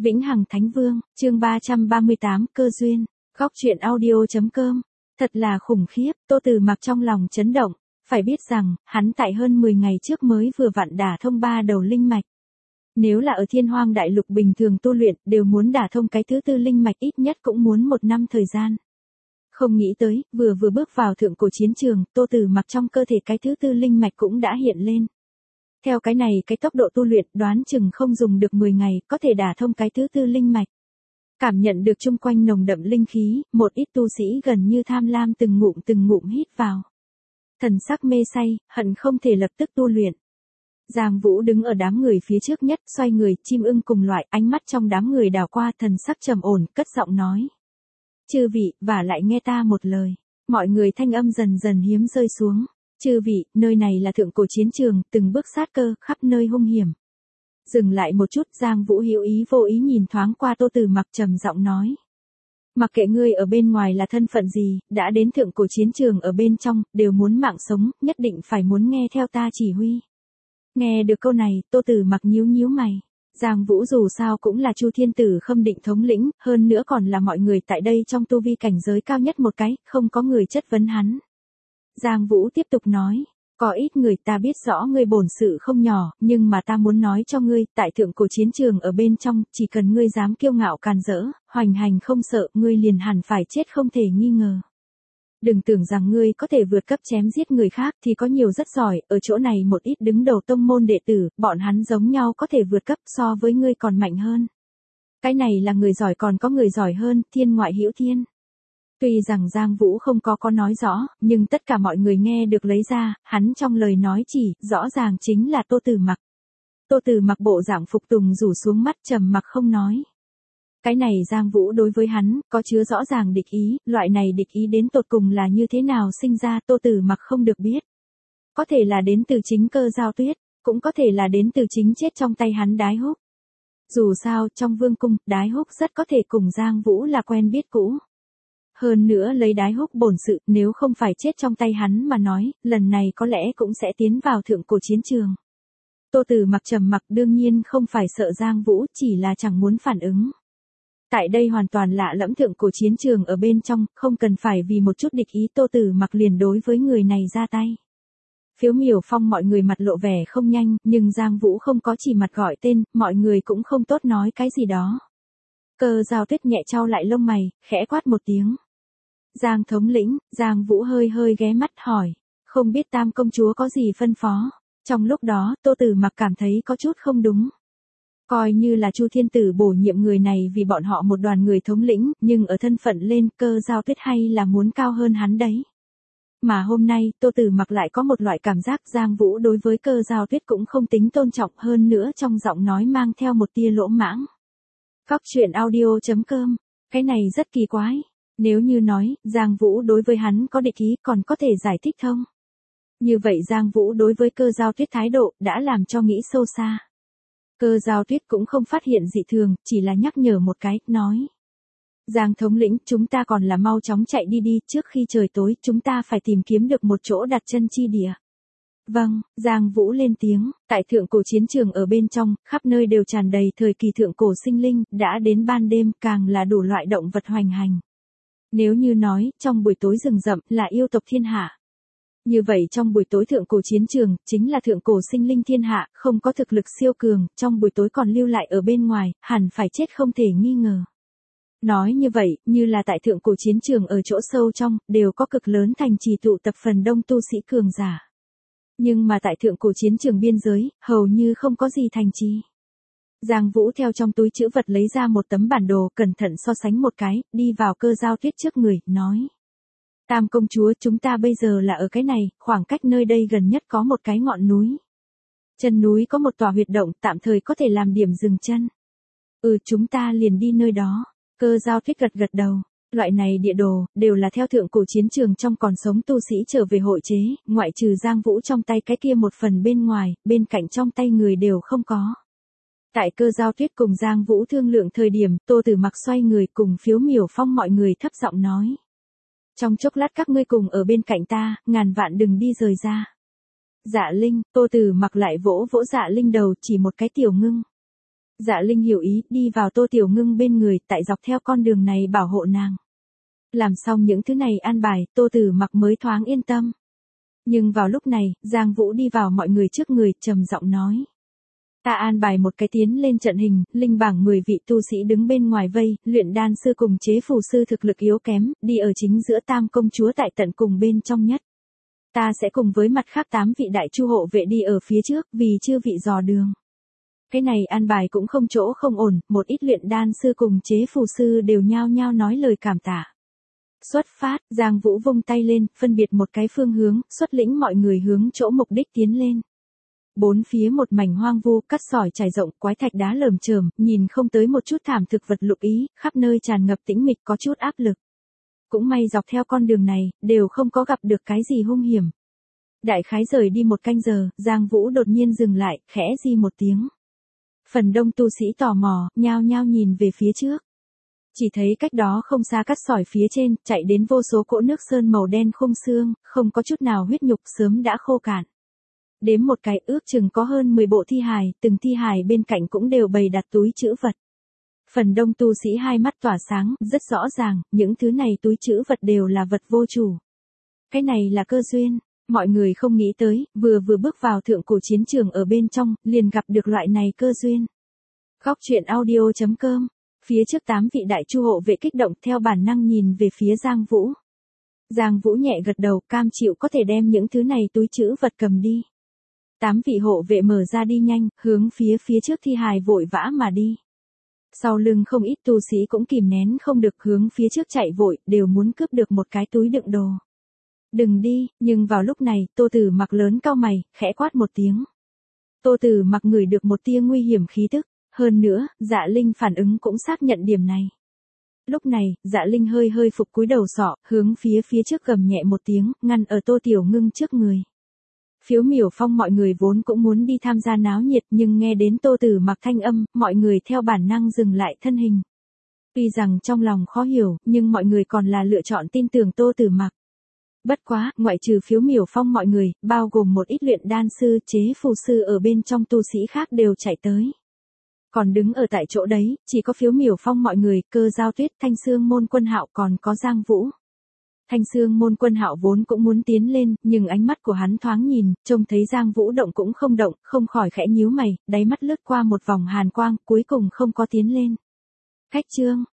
Vĩnh Hằng Thánh Vương, chương 338, cơ duyên, góc truyện audio.com. Thật là khủng khiếp, Tô Từ Mặc trong lòng chấn động, phải biết rằng, hắn tại hơn 10 ngày trước mới vừa vặn đả thông 3 đầu linh mạch. Nếu là ở Thiên Hoang Đại Lục bình thường tu luyện, đều muốn đả thông cái thứ tư linh mạch ít nhất cũng muốn 1 năm thời gian. Không nghĩ tới, vừa bước vào thượng cổ chiến trường, Tô Từ Mặc trong cơ thể cái thứ tư linh mạch cũng đã hiện lên. Theo cái này cái tốc độ tu luyện đoán chừng không dùng được 10 ngày có thể đả thông cái thứ tư linh mạch. Cảm nhận được chung quanh nồng đậm linh khí, một ít tu sĩ gần như tham lam từng ngụm hít vào. Thần sắc mê say, hận không thể lập tức tu luyện. Giang Vũ đứng ở đám người phía trước nhất, xoay người, chim ưng cùng loại, ánh mắt trong đám người đảo qua, thần sắc trầm ổn, cất giọng nói. Chư vị, và lại nghe ta một lời. Mọi người thanh âm dần dần hiếm rơi xuống. Chư vị, nơi này là thượng cổ chiến trường, từng bước sát cơ, khắp nơi hung hiểm. Dừng lại một chút, Giang Vũ hữu ý vô ý nhìn thoáng qua Tô Từ Mặc, trầm giọng nói. Mặc kệ ngươi ở bên ngoài là thân phận gì, đã đến thượng cổ chiến trường ở bên trong, đều muốn mạng sống, nhất định phải muốn nghe theo ta chỉ huy. Nghe được câu này, Tô Từ Mặc nhíu mày. Giang Vũ dù sao cũng là Chu Thiên Tử Khâm Định thống lĩnh, hơn nữa còn là mọi người tại đây trong tu vi cảnh giới cao nhất một cái, không có người chất vấn hắn. Giang Vũ tiếp tục nói, có ít người ta biết rõ ngươi bổn sự không nhỏ, nhưng mà ta muốn nói cho ngươi, tại thượng cổ chiến trường ở bên trong, chỉ cần ngươi dám kiêu ngạo càn rỡ, hoành hành không sợ, ngươi liền hẳn phải chết không thể nghi ngờ. Đừng tưởng rằng ngươi có thể vượt cấp chém giết người khác thì có nhiều rất giỏi, ở chỗ này một ít đứng đầu tông môn đệ tử, bọn hắn giống nhau có thể vượt cấp so với ngươi còn mạnh hơn. Cái này là người giỏi còn có người giỏi hơn, thiên ngoại hữu thiên. Tuy rằng Giang Vũ không có nói rõ, nhưng tất cả mọi người nghe được lấy ra, hắn trong lời nói chỉ, rõ ràng chính là Tô Từ Mặc. Tô Từ Mặc bộ dạng phục tùng rủ xuống mắt trầm mặc không nói. Cái này Giang Vũ đối với hắn, có chứa rõ ràng địch ý, loại này địch ý đến tột cùng là như thế nào sinh ra Tô Từ Mặc không được biết. Có thể là đến từ chính Cơ Giao Tuyết, cũng có thể là đến từ chính chết trong tay hắn Đái Húc. Dù sao, trong vương cung, Đái Húc rất có thể cùng Giang Vũ là quen biết cũ. Hơn nữa lấy Đái Húc bổn sự, nếu không phải chết trong tay hắn mà nói, lần này có lẽ cũng sẽ tiến vào thượng cổ chiến trường. Tô Từ Mặc trầm mặc đương nhiên không phải sợ Giang Vũ, chỉ là chẳng muốn phản ứng. Tại đây hoàn toàn lạ lẫm thượng cổ chiến trường ở bên trong, không cần phải vì một chút địch ý Tô Từ Mặc liền đối với người này ra tay. Phiếu Miểu Phong mọi người mặt lộ vẻ không nhanh, nhưng Giang Vũ không có chỉ mặt gọi tên, mọi người cũng không tốt nói cái gì đó. Cơ Giao Tuyết nhẹ chau lại lông mày, khẽ quát một tiếng. Giang thống lĩnh, Giang Vũ hơi ghé mắt hỏi, không biết Tam công chúa có gì phân phó. Trong lúc đó, Tô Từ Mặc cảm thấy có chút không đúng. Coi như là Chu Thiên Tử bổ nhiệm người này vì bọn họ một đoàn người thống lĩnh, nhưng ở thân phận lên Cơ Giao Tuyết hay là muốn cao hơn hắn đấy. Mà hôm nay, Tô Từ Mặc lại có một loại cảm giác Giang Vũ đối với Cơ Giao Tuyết cũng không tính tôn trọng, hơn nữa trong giọng nói mang theo một tia lỗ mãng. Góc truyện audio.com, cái này rất kỳ quái. Nếu như nói, Giang Vũ đối với hắn có địch ý còn có thể giải thích thông. Như vậy Giang Vũ đối với Cơ Giao Tuyết thái độ đã làm cho nghĩ sâu xa. Cơ Giao Tuyết cũng không phát hiện dị thường, chỉ là nhắc nhở một cái, nói. Giang thống lĩnh, chúng ta còn là mau chóng chạy đi, trước khi trời tối, chúng ta phải tìm kiếm được một chỗ đặt chân chi địa. Vâng, Giang Vũ lên tiếng, tại thượng cổ chiến trường ở bên trong, khắp nơi đều tràn đầy thời kỳ thượng cổ sinh linh, đã đến ban đêm, càng là đủ loại động vật hoành hành. Nếu như nói, trong buổi tối rừng rậm, là yêu tộc thiên hạ. Như vậy trong buổi tối thượng cổ chiến trường, chính là thượng cổ sinh linh thiên hạ, không có thực lực siêu cường, trong buổi tối còn lưu lại ở bên ngoài, hẳn phải chết không thể nghi ngờ. Nói như vậy, như là tại thượng cổ chiến trường ở chỗ sâu trong, đều có cực lớn thành trì tụ tập phần đông tu sĩ cường giả. Nhưng mà tại thượng cổ chiến trường biên giới, hầu như không có gì thành trì. Giang Vũ theo trong túi trữ vật lấy ra một tấm bản đồ, cẩn thận so sánh một cái, đi vào Cơ Giao Tuyết trước người, nói. Tam công chúa, chúng ta bây giờ là ở cái này, khoảng cách nơi đây gần nhất có một cái ngọn núi. Chân núi có một tòa huyệt động, tạm thời có thể làm điểm dừng chân. Chúng ta liền đi nơi đó. Cơ Giao Tuyết gật đầu. Loại này địa đồ, đều là theo thượng cổ chiến trường trong còn sống tu sĩ trở về hội chế, ngoại trừ Giang Vũ trong tay cái kia một phần bên ngoài, bên cạnh trong tay người đều không có. Tại Cơ Giao Tuyết cùng Giang Vũ thương lượng thời điểm, Tô Từ Mặc xoay người cùng Phiếu Miểu Phong mọi người thấp giọng nói. Trong chốc lát các ngươi cùng ở bên cạnh ta, ngàn vạn đừng đi rời ra. Dạ Linh, Tô Từ Mặc lại vỗ Dạ Linh đầu, chỉ một cái tiểu ngưng. Dạ Linh hiểu ý, đi vào Tô Tiểu Ngưng bên người, tại dọc theo con đường này bảo hộ nàng. Làm xong những thứ này an bài, Tô Tử Mặc mới thoáng yên tâm. Nhưng vào lúc này, Giang Vũ đi vào mọi người trước người, trầm giọng nói. Ta an bài một cái tiến lên trận hình, linh bảng 10 vị tu sĩ đứng bên ngoài vây, luyện đan sư cùng chế phù sư thực lực yếu kém, đi ở chính giữa tam công chúa tại tận cùng bên trong nhất. Ta sẽ cùng với mặt khác 8 vị đại chu hộ vệ đi ở phía trước, vì chưa vị dò đường. Cái này an bài cũng không chỗ không ổn, một ít luyện đan sư cùng chế phù sư đều nhao nhao nói lời cảm tạ. Xuất phát, Giang Vũ vung tay lên, phân biệt một cái phương hướng, xuất lĩnh mọi người hướng chỗ mục đích tiến lên. Bốn phía một mảnh hoang vu, cắt sỏi trải rộng, quái thạch đá lởm chởm, nhìn không tới một chút thảm thực vật lục ý, khắp nơi tràn ngập tĩnh mịch có chút áp lực. Cũng may dọc theo con đường này, đều không có gặp được cái gì hung hiểm. Đại khái rời đi một canh giờ, Giang Vũ đột nhiên dừng lại, khẽ di một tiếng. Phần đông tu sĩ tò mò, nhao nhao nhìn về phía trước. Chỉ thấy cách đó không xa cắt sỏi phía trên, chạy đến vô số cỗ nước sơn màu đen khung xương, không có chút nào huyết nhục sớm đã khô cạn. Đếm một cái ước chừng có hơn 10 bộ thi hài, từng thi hài bên cạnh cũng đều bày đặt túi trữ vật. Phần đông tu sĩ hai mắt tỏa sáng, rất rõ ràng, những thứ này túi trữ vật đều là vật vô chủ. Cái này là cơ duyên, mọi người không nghĩ tới, vừa bước vào thượng cổ chiến trường ở bên trong, liền gặp được loại này cơ duyên. Góc truyện audio.com, phía trước 8 vị đại chu hộ vệ kích động theo bản năng nhìn về phía Giang Vũ. Giang Vũ nhẹ gật đầu, cam chịu có thể đem những thứ này túi trữ vật cầm đi. 8 vị hộ vệ mở ra đi nhanh, hướng phía trước thi hài vội vã mà đi. Sau lưng không ít tu sĩ cũng kìm nén không được hướng phía trước chạy vội, đều muốn cướp được một cái túi đựng đồ. Đừng đi, nhưng vào lúc này, Tô Tử Mặc lớn cau mày, khẽ quát một tiếng. Tô Tử Mặc ngửi được một tia nguy hiểm khí tức, hơn nữa, Dạ Linh phản ứng cũng xác nhận điểm này. Lúc này, Dạ Linh hơi phục cúi đầu sọ, hướng phía trước gầm nhẹ một tiếng, ngăn ở Tô Tiểu Ngưng trước người. Phiếu Miểu Phong mọi người vốn cũng muốn đi tham gia náo nhiệt nhưng nghe đến Tô Tử Mặc thanh âm, mọi người theo bản năng dừng lại thân hình. Tuy rằng trong lòng khó hiểu, nhưng mọi người còn là lựa chọn tin tưởng Tô Tử Mặc. Bất quá, ngoại trừ Phiếu Miểu Phong mọi người, bao gồm một ít luyện đan sư, chế phù sư ở bên trong tu sĩ khác đều chạy tới. Còn đứng ở tại chỗ đấy, chỉ có Phiếu Miểu Phong mọi người, Cơ Giao Tuyết, Thanh Xương Môn Quân Hạo còn có Giang Vũ. Thanh Xương Môn Quân Hạo vốn cũng muốn tiến lên, nhưng ánh mắt của hắn thoáng nhìn, trông thấy Giang Vũ động cũng không động, không khỏi khẽ nhíu mày, đáy mắt lướt qua một vòng hàn quang, cuối cùng không có tiến lên. Khách trương,